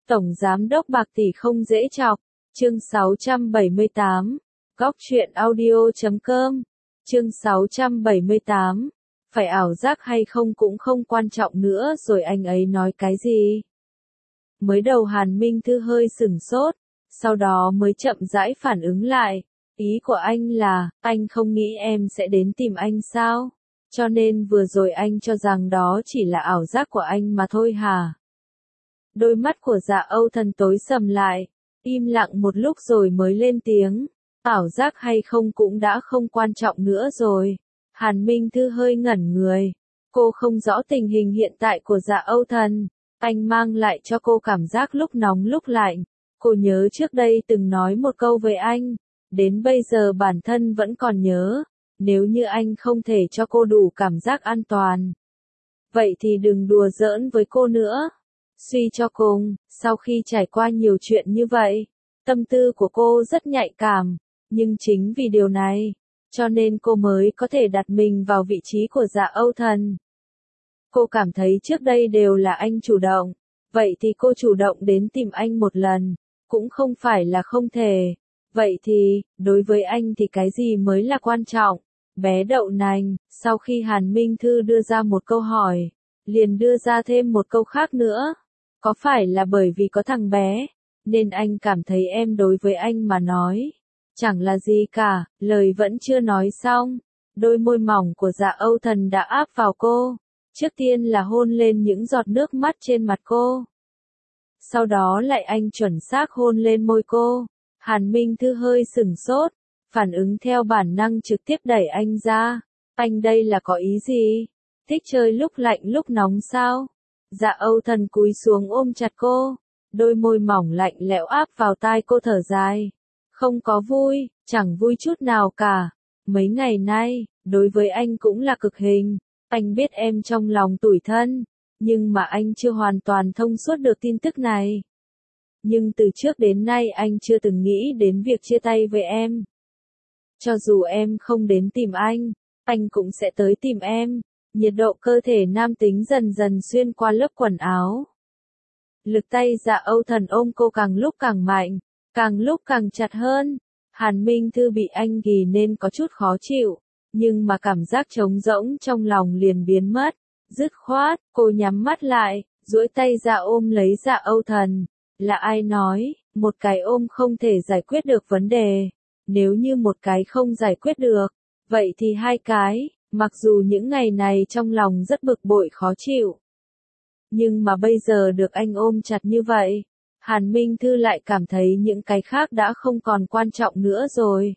Tổng Giám đốc bạc tỷ không dễ chọc. Chương 678. Góc truyện audio.com. Chương 678. Phải ảo giác hay không cũng không quan trọng nữa rồi, anh ấy nói cái gì? Mới đầu Hàn Minh Thư hơi sửng sốt, sau đó mới chậm rãi phản ứng lại. Ý của anh là, anh không nghĩ em sẽ đến tìm anh sao? Cho nên vừa rồi anh cho rằng đó chỉ là ảo giác của anh mà thôi hả? Đôi mắt của Dạ Âu Thần tối sầm lại, im lặng một lúc rồi mới lên tiếng. Ảo giác hay không cũng đã không quan trọng nữa rồi. Hàn Minh Thư hơi ngẩn người. Cô không rõ tình hình hiện tại của Dạ Âu Thần. Anh mang lại cho cô cảm giác lúc nóng lúc lạnh. Cô nhớ trước đây từng nói một câu với anh. Đến bây giờ bản thân vẫn còn nhớ. Nếu như anh không thể cho cô đủ cảm giác an toàn, vậy thì đừng đùa giỡn với cô nữa. Suy cho cùng, sau khi trải qua nhiều chuyện như vậy, tâm tư của cô rất nhạy cảm. Nhưng chính vì điều này, cho nên cô mới có thể đặt mình vào vị trí của Dạ Âu Thần. Cô cảm thấy trước đây đều là anh chủ động, vậy thì cô chủ động đến tìm anh một lần, cũng không phải là không thể. Vậy thì, đối với anh thì cái gì mới là quan trọng? Bé đậu nành, sau khi Hàn Minh Thư đưa ra một câu hỏi, liền đưa ra thêm một câu khác nữa. Có phải là bởi vì có thằng bé, nên anh cảm thấy em đối với anh mà nói chẳng là gì cả? Lời vẫn chưa nói xong, đôi môi mỏng của Dạ Âu Thần đã áp vào cô. Trước tiên là hôn lên những giọt nước mắt trên mặt cô. Sau đó lại anh chuẩn xác hôn lên môi cô. Hàn Minh Thư hơi sửng sốt, phản ứng theo bản năng trực tiếp đẩy anh ra. Anh đây là có ý gì? Thích chơi lúc lạnh lúc nóng sao? Dạ Âu Thần cúi xuống ôm chặt cô, đôi môi mỏng lạnh lẽo áp vào tai cô thở dài. Không có vui, chẳng vui chút nào cả. Mấy ngày nay, đối với anh cũng là cực hình. Anh biết em trong lòng tủi thân, nhưng mà anh chưa hoàn toàn thông suốt được tin tức này. Nhưng từ trước đến nay anh chưa từng nghĩ đến việc chia tay với em. Cho dù em không đến tìm anh cũng sẽ tới tìm em. Nhiệt độ cơ thể nam tính dần dần xuyên qua lớp quần áo. Lực tay Dạ Âu Thần ôm cô càng lúc càng mạnh, càng lúc càng chặt hơn. Hàn Minh Thư bị anh ghì nên có chút khó chịu, nhưng mà cảm giác trống rỗng trong lòng liền biến mất. Dứt khoát, cô nhắm mắt lại, duỗi tay ra ôm lấy Dạ Âu Thần. Là ai nói, một cái ôm không thể giải quyết được vấn đề. Nếu như một cái không giải quyết được, vậy thì hai cái. Mặc dù những ngày này trong lòng rất bực bội khó chịu, nhưng mà bây giờ được anh ôm chặt như vậy, Hàn Minh Thư lại cảm thấy những cái khác đã không còn quan trọng nữa rồi.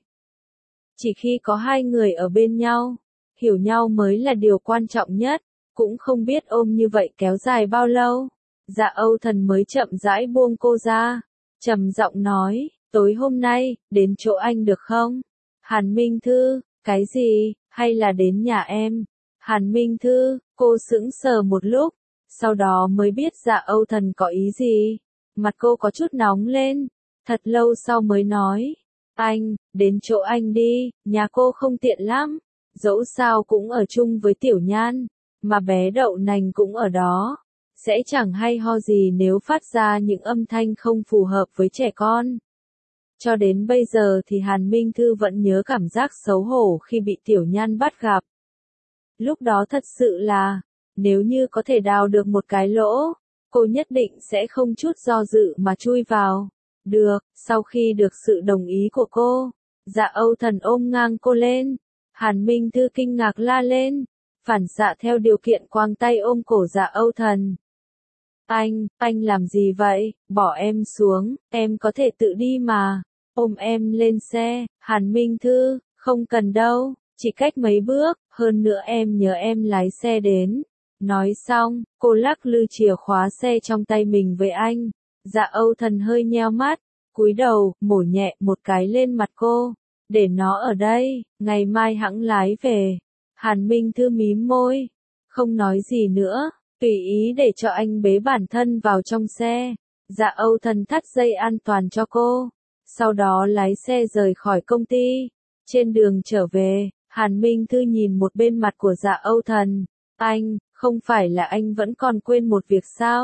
Chỉ khi có hai người ở bên nhau, hiểu nhau mới là điều quan trọng nhất. Cũng không biết ôm như vậy kéo dài bao lâu, Dạ Âu Thần mới chậm rãi buông cô ra, trầm giọng nói, tối hôm nay, đến chỗ anh được không? Hàn Minh Thư, cái gì, hay là đến nhà em? Hàn Minh Thư, cô sững sờ một lúc, sau đó mới biết Dạ Âu Thần có ý gì. Mặt cô có chút nóng lên, thật lâu sau mới nói, anh, đến chỗ anh đi, nhà cô không tiện lắm, dẫu sao cũng ở chung với Tiểu Nhan, mà bé đậu nành cũng ở đó, sẽ chẳng hay ho gì nếu phát ra những âm thanh không phù hợp với trẻ con. Cho đến bây giờ thì Hàn Minh Thư vẫn nhớ cảm giác xấu hổ khi bị Tiểu Nhan bắt gặp. Lúc đó thật sự là, nếu như có thể đào được một cái lỗ, cô nhất định sẽ không chút do dự mà chui vào. Được, sau khi được sự đồng ý của cô, Dạ Âu Thần ôm ngang cô lên. Hàn Minh Thư kinh ngạc la lên, phản xạ theo điều kiện quàng tay ôm cổ Dạ Âu Thần. Anh làm gì vậy? Bỏ em xuống, em có thể tự đi mà. Ôm em lên xe. Hàn Minh Thư, không cần đâu, chỉ cách mấy bước, hơn nữa em nhớ em lái xe đến. Nói xong, cô lắc lư chìa khóa xe trong tay mình với anh. Dạ Âu Thần hơi nheo mắt, cúi đầu, mổ nhẹ một cái lên mặt cô. Để nó ở đây, ngày mai hẵng lái về. Hàn Minh Thư mím môi, không nói gì nữa, tùy ý để cho anh bế bản thân vào trong xe. Dạ Âu Thần thắt dây an toàn cho cô, sau đó lái xe rời khỏi công ty. Trên đường trở về, Hàn Minh Thư nhìn một bên mặt của Dạ Âu Thần. Anh, không phải là anh vẫn còn quên một việc sao?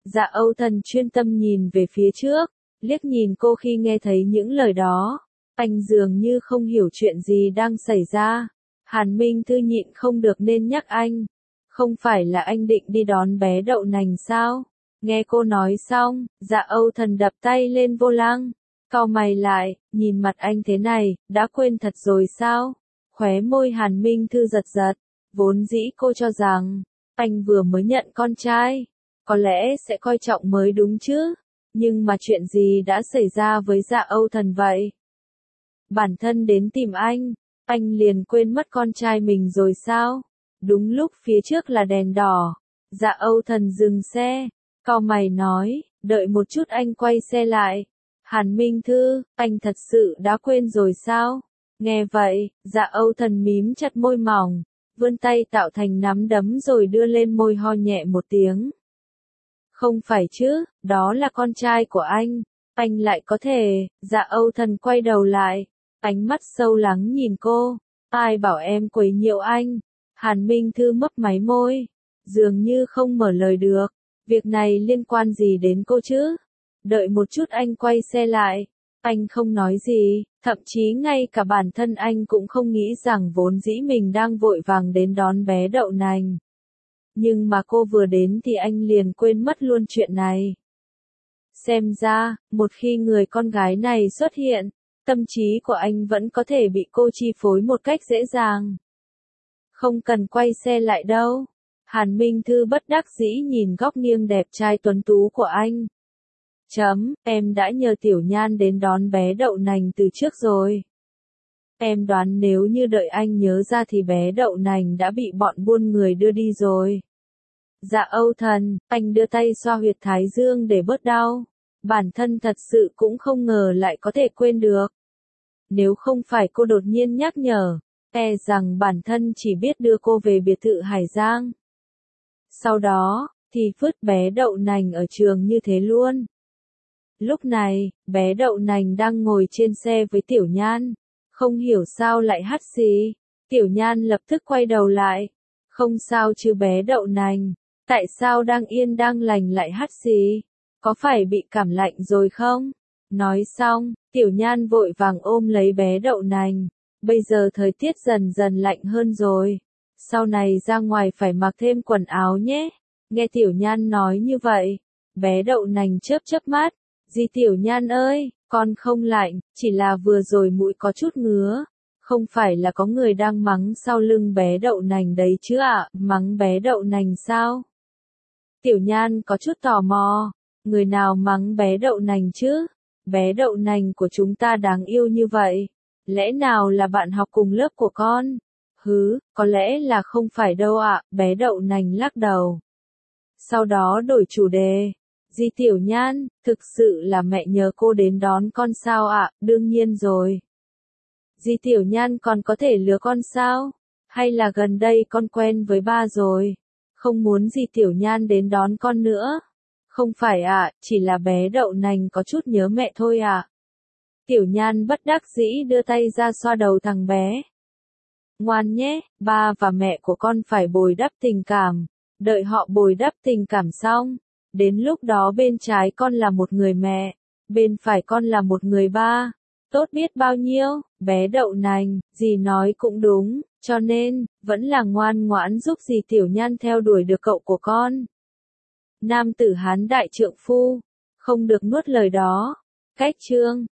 Dạ Âu Thần chuyên tâm nhìn về phía trước, liếc nhìn cô khi nghe thấy những lời đó. Anh dường như không hiểu chuyện gì đang xảy ra. Hàn Minh Thư nhịn không được nên nhắc anh. Không phải là anh định đi đón bé đậu nành sao? Nghe cô nói xong, Dạ Âu Thần đập tay lên vô lăng. Cau mày lại, nhìn mặt anh thế này, đã quên thật rồi sao? Khóe môi Hàn Minh Thư giật giật. Vốn dĩ cô cho rằng, anh vừa mới nhận con trai. Có lẽ sẽ coi trọng mới đúng chứ. Nhưng mà chuyện gì đã xảy ra với Dạ Âu Thần vậy? Bản thân đến tìm anh liền quên mất con trai mình rồi sao? Đúng lúc phía trước là đèn đỏ. Dạ Âu Thần dừng xe. Cau mày nói, đợi một chút anh quay xe lại. Hàn Minh Thư, anh thật sự đã quên rồi sao? Nghe vậy, Dạ Âu Thần mím chặt môi mỏng, vươn tay tạo thành nắm đấm rồi đưa lên môi ho nhẹ một tiếng. Không phải chứ, đó là con trai của anh lại có thể. Dạ Âu Thần quay đầu lại, ánh mắt sâu lắng nhìn cô. Ai bảo em quấy nhiễu anh? Hàn Minh Thư mấp máy môi, dường như không mở lời được. Việc này liên quan gì đến cô chứ? Đợi một chút anh quay xe lại. Anh không nói gì, thậm chí ngay cả bản thân anh cũng không nghĩ rằng vốn dĩ mình đang vội vàng đến đón bé đậu nành. Nhưng mà cô vừa đến thì anh liền quên mất luôn chuyện này. Xem ra, một khi người con gái này xuất hiện, tâm trí của anh vẫn có thể bị cô chi phối một cách dễ dàng. Không cần quay xe lại đâu. Hàn Minh Thư bất đắc dĩ nhìn góc nghiêng đẹp trai tuấn tú của anh. Em đã nhờ Tiểu Nhan đến đón bé đậu nành từ trước rồi. Em đoán nếu như đợi anh nhớ ra thì bé đậu nành đã bị bọn buôn người đưa đi rồi. Dạ Âu Thần, anh đưa tay xoa huyệt thái dương để bớt đau. Bản thân thật sự cũng không ngờ lại có thể quên được. Nếu không phải cô đột nhiên nhắc nhở, e rằng bản thân chỉ biết đưa cô về biệt thự Hải Giang. Sau đó, thì vứt bé đậu nành ở trường như thế luôn. Lúc này, bé đậu nành đang ngồi trên xe với Tiểu Nhan. Không hiểu sao lại hắt xì. Tiểu Nhan lập tức quay đầu lại. Không sao chứ bé đậu nành. Tại sao đang yên đang lành lại hắt xì? Có phải bị cảm lạnh rồi không? Nói xong, Tiểu Nhan vội vàng ôm lấy bé đậu nành. Bây giờ thời tiết dần dần lạnh hơn rồi. Sau này ra ngoài phải mặc thêm quần áo nhé. Nghe Tiểu Nhan nói như vậy, bé đậu nành chớp chớp mắt. Dì Tiểu Nhan ơi, con không lạnh, chỉ là vừa rồi mũi có chút ngứa. Không phải là có người đang mắng sau lưng bé đậu nành đấy chứ ạ? Mắng bé đậu nành sao? Tiểu Nhan có chút tò mò. Người nào mắng bé đậu nành chứ? Bé đậu nành của chúng ta đáng yêu như vậy. Lẽ nào là bạn học cùng lớp của con? Có lẽ là không phải đâu ạ. Bé đậu nành lắc đầu. Sau đó đổi chủ đề. Dì Tiểu Nhan, thực sự là mẹ nhờ cô đến đón con sao ạ? Đương nhiên rồi. Dì Tiểu Nhan còn có thể lừa con sao? Hay là gần đây con quen với ba rồi? Không muốn dì Tiểu Nhan đến đón con nữa. Không phải ạ, chỉ là bé đậu nành có chút nhớ mẹ thôi ạ. Tiểu Nhan bất đắc dĩ đưa tay ra xoa đầu thằng bé. Ngoan nhé, ba và mẹ của con phải bồi đắp tình cảm. Đợi họ bồi đắp tình cảm xong. Đến lúc đó bên trái con là một người mẹ, bên phải con là một người ba. Tốt biết bao nhiêu, bé đậu nành, dì nói cũng đúng, cho nên, vẫn là ngoan ngoãn giúp dì Tiểu Nhan theo đuổi được cậu của con. Nam tử Hán đại trượng phu, không được nuốt lời đó. Cách chương